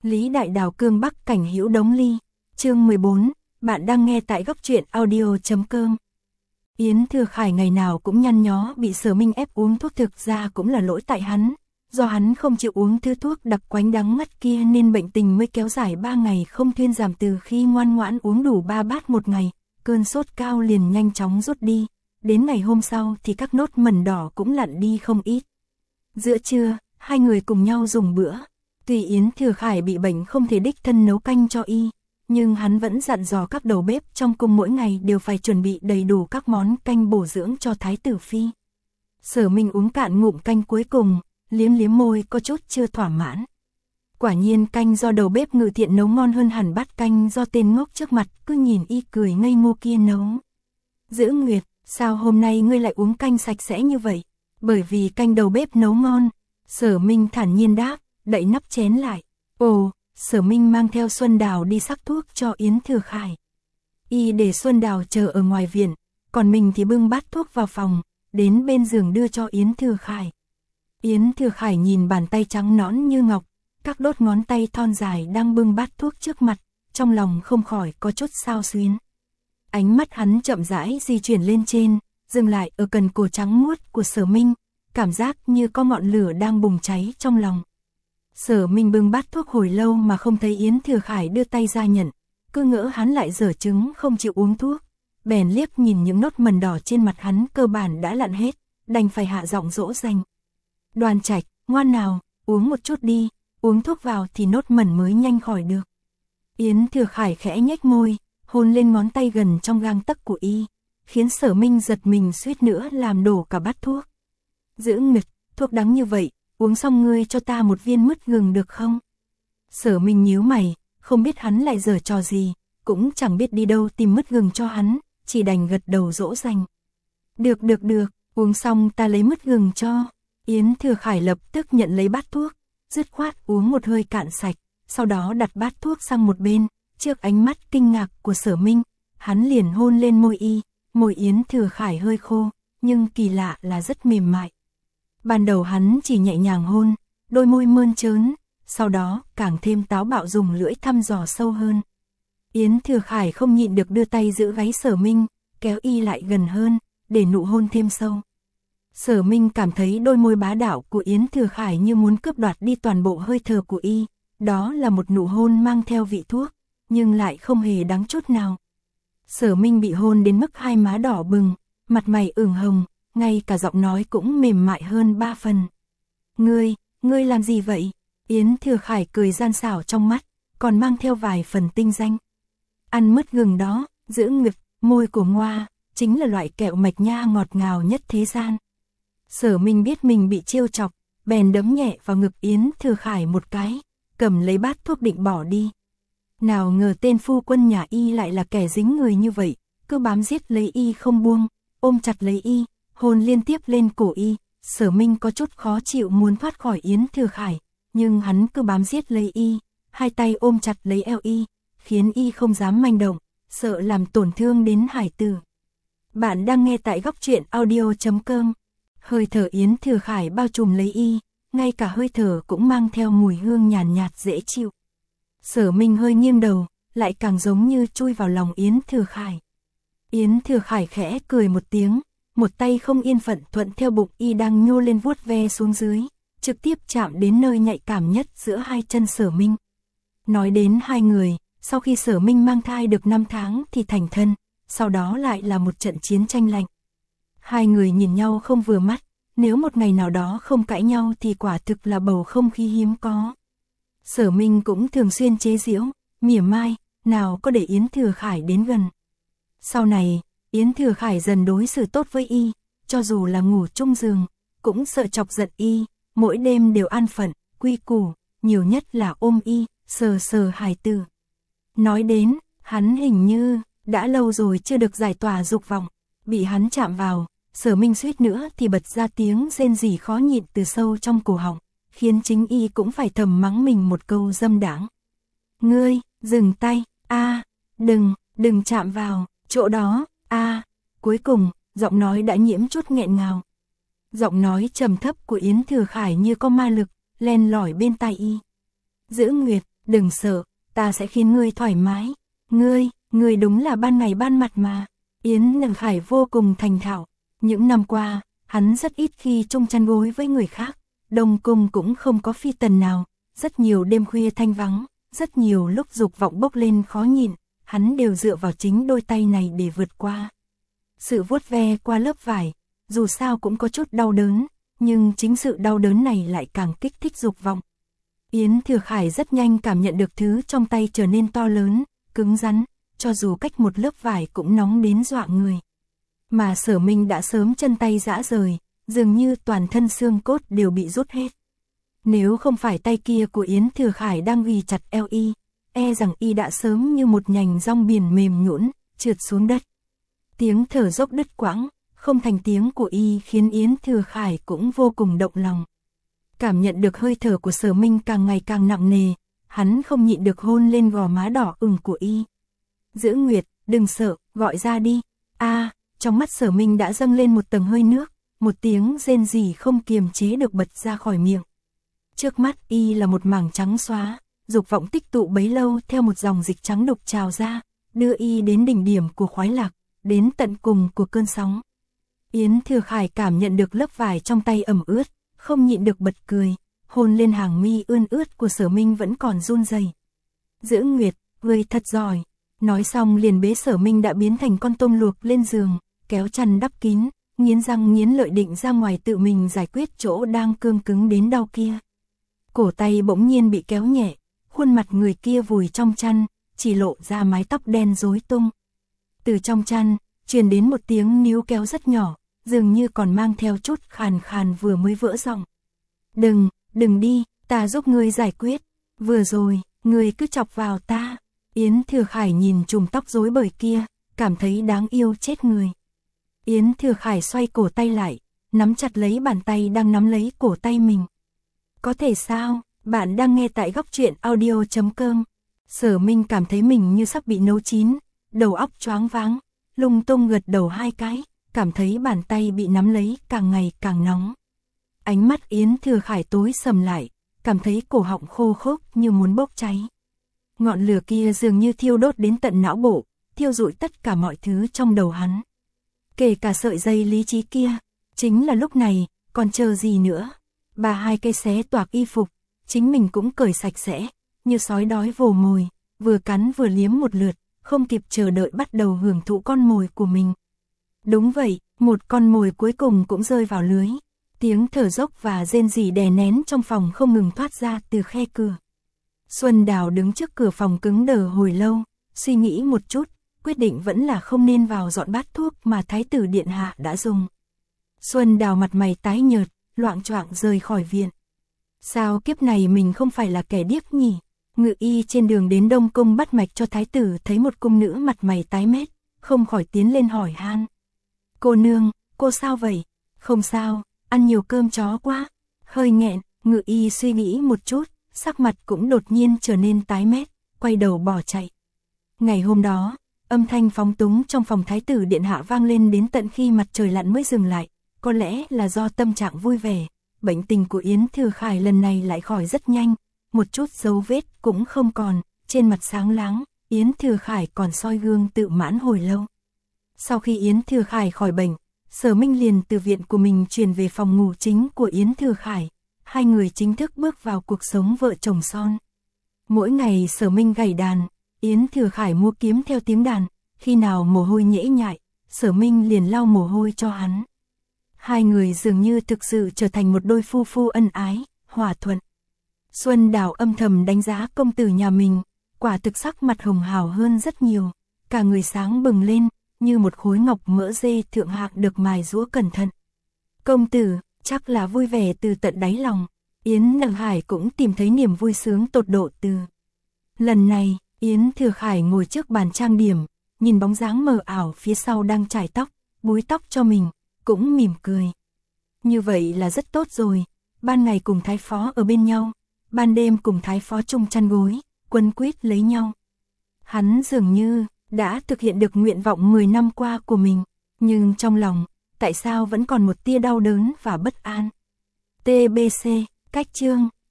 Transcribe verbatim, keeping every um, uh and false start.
Lý Đại Đào cương Bắc cảnh hữu đống ly. Chương mười bốn, bạn đang nghe tại góc truyện audio chấm com. Yến Thừa Khải ngày nào cũng nhăn nhó bị Sở Minh ép uống thuốc, thực ra cũng là lỗi tại hắn. Do hắn không chịu uống thứ thuốc đặc quánh đắng ngắt kia nên bệnh tình mới kéo dài ba ngày không thuyên giảm. Từ khi ngoan ngoãn uống đủ ba bát một ngày, cơn sốt cao liền nhanh chóng rút đi. Đến ngày hôm sau thì các nốt mẩn đỏ cũng lặn đi không ít. Giữa trưa, hai người cùng nhau dùng bữa. Tuy Yến Thừa Khải bị bệnh không thể đích thân nấu canh cho y, nhưng hắn vẫn dặn dò các đầu bếp trong cung mỗi ngày đều phải chuẩn bị đầy đủ các món canh bổ dưỡng cho Thái tử phi. Sở Minh uống cạn ngụm canh cuối cùng, liếm liếm môi có chút chưa thỏa mãn. Quả nhiên canh do đầu bếp Ngự Thiện nấu ngon hơn hẳn bát canh do tên ngốc trước mặt cứ nhìn y cười ngây ngô kia nấu. Giữ Nguyệt, sao hôm nay ngươi lại uống canh sạch sẽ như vậy? Bởi vì canh đầu bếp nấu ngon. Sở Minh thản nhiên đáp, đậy nắp chén lại. Ồ, Sở Minh mang theo Xuân Đào đi sắc thuốc cho Yến Thừa Khải. Y để Xuân Đào chờ ở ngoài viện, còn mình thì bưng bát thuốc vào phòng, đến bên giường đưa cho Yến Thừa Khải. Yến Thừa Khải nhìn bàn tay trắng nõn như ngọc, các đốt ngón tay thon dài đang bưng bát thuốc trước mặt, trong lòng không khỏi có chút xao xuyến. Ánh mắt hắn chậm rãi di chuyển lên trên, dừng lại ở cần cổ trắng muốt của Sở Minh, cảm giác như có ngọn lửa đang bùng cháy trong lòng. Sở Minh bưng bát thuốc hồi lâu mà không thấy Yến Thừa Khải đưa tay ra nhận, cứ ngỡ hắn lại dở chứng không chịu uống thuốc, bèn liếc nhìn những nốt mẩn đỏ trên mặt hắn cơ bản đã lặn hết, đành phải hạ giọng dỗ dành. Đoàn Trạch, ngoan nào, uống một chút đi, uống thuốc vào thì nốt mẩn mới nhanh khỏi được. Yến Thừa Khải khẽ nhếch môi, hôn lên ngón tay gần trong gang tấc của y, khiến Sở Minh giật mình suýt nữa làm đổ cả bát thuốc. Giữ Nguyệt, thuốc đắng như vậy, uống xong ngươi cho ta một viên mứt gừng được không? Sở Minh nhíu mày, không biết hắn lại giở trò gì, cũng chẳng biết đi đâu tìm mứt gừng cho hắn, chỉ đành gật đầu dỗ dành. Được được được, uống xong ta lấy mứt gừng cho. Yến Thừa Khải lập tức nhận lấy bát thuốc, dứt khoát uống một hơi cạn sạch, sau đó đặt bát thuốc sang một bên, trước ánh mắt kinh ngạc của Sở Minh, hắn liền hôn lên môi y, môi Yến Thừa Khải hơi khô, nhưng kỳ lạ là rất mềm mại. Ban đầu hắn chỉ nhẹ nhàng hôn, đôi môi mơn trớn, sau đó càng thêm táo bạo dùng lưỡi thăm dò sâu hơn. Yến Thừa Khải không nhịn được đưa tay giữ gáy Sở Minh, kéo y lại gần hơn, để nụ hôn thêm sâu. Sở Minh cảm thấy đôi môi bá đạo của Yến Thừa Khải như muốn cướp đoạt đi toàn bộ hơi thở của y, đó là một nụ hôn mang theo vị thuốc, nhưng lại không hề đắng chút nào. Sở Minh bị hôn đến mức hai má đỏ bừng, mặt mày ửng hồng, ngay cả giọng nói cũng mềm mại hơn ba phần. Ngươi, ngươi làm gì vậy? Yến Thừa Khải cười gian xảo trong mắt, còn mang theo vài phần tinh danh. Ăn mứt gừng đó, Giữ Nguyệt, môi của Ngoa, chính là loại kẹo mạch nha ngọt ngào nhất thế gian. Sở Minh biết mình bị trêu chọc, bèn đấm nhẹ vào ngực Yến Thừa Khải một cái, cầm lấy bát thuốc định bỏ đi. Nào ngờ tên phu quân nhà y lại là kẻ dính người như vậy, cứ bám giết lấy y không buông, ôm chặt lấy y, hôn liên tiếp lên cổ y. Sở Minh có chút khó chịu muốn thoát khỏi Yến Thừa Khải, nhưng hắn cứ bám giết lấy y, hai tay ôm chặt lấy eo y, khiến y không dám manh động, sợ làm tổn thương đến hải tử. Bạn đang nghe tại góc truyện audio chấm com. Hơi thở Yến Thừa Khải bao trùm lấy y, ngay cả hơi thở cũng mang theo mùi hương nhàn nhạt, nhạt dễ chịu. Sở Minh hơi nghiêng đầu, lại càng giống như chui vào lòng Yến Thừa Khải. Yến Thừa Khải khẽ cười một tiếng, một tay không yên phận thuận theo bụng y đang nhô lên vuốt ve xuống dưới, trực tiếp chạm đến nơi nhạy cảm nhất giữa hai chân Sở Minh. Nói đến hai người, sau khi Sở Minh mang thai được năm tháng thì thành thân, sau đó lại là một trận chiến tranh lạnh. Hai người nhìn nhau không vừa mắt, nếu một ngày nào đó không cãi nhau thì quả thực là bầu không khí hiếm có. Sở Minh cũng thường xuyên chế giễu, mỉa mai, nào có để Yến Thừa Khải đến gần. Sau này, Yến Thừa Khải dần đối xử tốt với y, cho dù là ngủ chung giường, cũng sợ chọc giận y, mỗi đêm đều an phận, quy củ, nhiều nhất là ôm y, sờ sờ hài tử. Nói đến, hắn hình như đã lâu rồi chưa được giải tỏa dục vọng, bị hắn chạm vào, Sở Minh suýt nữa thì bật ra tiếng rên rỉ khó nhịn từ sâu trong cổ họng, khiến chính y cũng phải thầm mắng mình một câu dâm đãng. Ngươi, dừng tay, a, đừng, đừng chạm vào, chỗ đó, a. Cuối cùng, giọng nói đã nhiễm chút nghẹn ngào. Giọng nói trầm thấp của Yến Thừa Khải như có ma lực, len lỏi bên tai y. Giữ Nguyệt, đừng sợ, ta sẽ khiến ngươi thoải mái. Ngươi, ngươi đúng là ban ngày ban mặt mà. Yến Thượng Khải vô cùng thành thạo. Những năm qua, hắn rất ít khi chung chăn gối với người khác. Đông cung cũng không có phi tần nào. Rất nhiều đêm khuya thanh vắng, rất nhiều lúc dục vọng bốc lên khó nhịn, hắn đều dựa vào chính đôi tay này để vượt qua. Sự vuốt ve qua lớp vải, dù sao cũng có chút đau đớn, nhưng chính sự đau đớn này lại càng kích thích dục vọng. Yến Thừa Khải rất nhanh cảm nhận được thứ trong tay trở nên to lớn, cứng rắn, cho dù cách một lớp vải cũng nóng đến dọa người. Mà Sở Minh đã sớm chân tay rã rời, dường như toàn thân xương cốt đều bị rút hết. Nếu không phải tay kia của Yến Thừa Khải đang ghi chặt eo y, e rằng y đã sớm như một nhành rong biển mềm nhũn trượt xuống đất. Tiếng thở dốc đứt quãng, không thành tiếng của y khiến Yến Thừa Khải cũng vô cùng động lòng. Cảm nhận được hơi thở của Sở Minh càng ngày càng nặng nề, hắn không nhịn được hôn lên gò má đỏ ửng của y. Giữ Nguyệt, đừng sợ, gọi ra đi. A, trong mắt Sở Minh đã dâng lên một tầng hơi nước, một tiếng rên rỉ không kiềm chế được bật ra khỏi miệng. Trước mắt y là một mảng trắng xóa, dục vọng tích tụ bấy lâu theo một dòng dịch trắng đục trào ra, đưa y đến đỉnh điểm của khoái lạc, đến tận cùng của cơn sóng. Yến Thừa Khải cảm nhận được lớp vải trong tay ẩm ướt, không nhịn được bật cười, hôn lên hàng mi ươn ướt của Sở Minh vẫn còn run rẩy. Giữ Nguyệt, ngươi thật giỏi. Nói xong liền bế Sở Minh đã biến thành con tôm luộc lên giường, kéo chăn đắp kín, nghiến răng nghiến lợi định ra ngoài tự mình giải quyết chỗ đang cương cứng đến đau kia. Cổ tay bỗng nhiên bị kéo nhẹ, khuôn mặt người kia vùi trong chăn, chỉ lộ ra mái tóc đen rối tung. Từ trong chăn, truyền đến một tiếng níu kéo rất nhỏ, dường như còn mang theo chút khàn khàn vừa mới vỡ giọng. Đừng, đừng đi, ta giúp ngươi giải quyết. Vừa rồi, ngươi cứ chọc vào ta. Yến Thừa Khải nhìn chùm tóc rối bời kia, cảm thấy đáng yêu chết người. Yến Thừa Khải xoay cổ tay lại, nắm chặt lấy bàn tay đang nắm lấy cổ tay mình. Có thể sao, bạn đang nghe tại góc truyện audio chấm com. Sở Minh cảm thấy mình như sắp bị nấu chín, đầu óc choáng váng, lung tung gật đầu hai cái, cảm thấy bàn tay bị nắm lấy càng ngày càng nóng. Ánh mắt Yến Thừa Khải tối sầm lại, cảm thấy cổ họng khô khốc như muốn bốc cháy. Ngọn lửa kia dường như thiêu đốt đến tận não bộ, thiêu rụi tất cả mọi thứ trong đầu hắn. Kể cả sợi dây lý trí kia, chính là lúc này, còn chờ gì nữa. Bà hai cây xé toạc y phục, chính mình cũng cởi sạch sẽ, như sói đói vồ mồi, vừa cắn vừa liếm một lượt, không kịp chờ đợi bắt đầu hưởng thụ con mồi của mình. Đúng vậy, một con mồi cuối cùng cũng rơi vào lưới. Tiếng thở dốc và rên rỉ đè nén trong phòng không ngừng thoát ra từ khe cửa. Xuân Đào đứng trước cửa phòng cứng đờ hồi lâu, suy nghĩ một chút, quyết định vẫn là không nên vào dọn bát thuốc mà Thái tử Điện Hạ đã dùng. Xuân Đào mặt mày tái nhợt, loạng choạng rời khỏi viện. Sao kiếp này mình không phải là kẻ điếc nhỉ? Ngự y trên đường đến Đông Cung bắt mạch cho Thái tử thấy một cung nữ mặt mày tái mét, không khỏi tiến lên hỏi han. Cô nương, cô sao vậy? Không sao, ăn nhiều cơm chó quá. Hơi nghẹn, ngự y suy nghĩ một chút, sắc mặt cũng đột nhiên trở nên tái mét, quay đầu bỏ chạy. Ngày hôm đó, âm thanh phóng túng trong phòng Thái tử Điện Hạ vang lên đến tận khi mặt trời lặn mới dừng lại, có lẽ là do tâm trạng vui vẻ, bệnh tình của Yến Thừa Khải lần này lại khỏi rất nhanh, một chút dấu vết cũng không còn, trên mặt sáng láng, Yến Thừa Khải còn soi gương tự mãn hồi lâu. Sau khi Yến Thừa Khải khỏi bệnh, Sở Minh liền từ viện của mình chuyển về phòng ngủ chính của Yến Thừa Khải, hai người chính thức bước vào cuộc sống vợ chồng son. Mỗi ngày Sở Minh gảy đàn, Yến Thừa Khải múa kiếm theo tiếng đàn, khi nào mồ hôi nhễ nhại, Sở Minh liền lau mồ hôi cho hắn. Hai người dường như thực sự trở thành một đôi phu phu ân ái, hòa thuận. Xuân Đào âm thầm đánh giá công tử nhà mình, quả thực sắc mặt hồng hào hơn rất nhiều, cả người sáng bừng lên, như một khối ngọc mỡ dê thượng hạng được mài giũa cẩn thận. Công tử, chắc là vui vẻ từ tận đáy lòng, Yến Thừa Khải cũng tìm thấy niềm vui sướng tột độ từ. Lần này, Yến Thừa Khải ngồi trước bàn trang điểm, nhìn bóng dáng mờ ảo phía sau đang chải tóc, búi tóc cho mình, cũng mỉm cười. Như vậy là rất tốt rồi, ban ngày cùng thái phó ở bên nhau, ban đêm cùng thái phó chung chăn gối, quấn quýt lấy nhau. Hắn dường như đã thực hiện được nguyện vọng mười năm qua của mình, nhưng trong lòng, tại sao vẫn còn một tia đau đớn và bất an. tê bê xê, cách chương,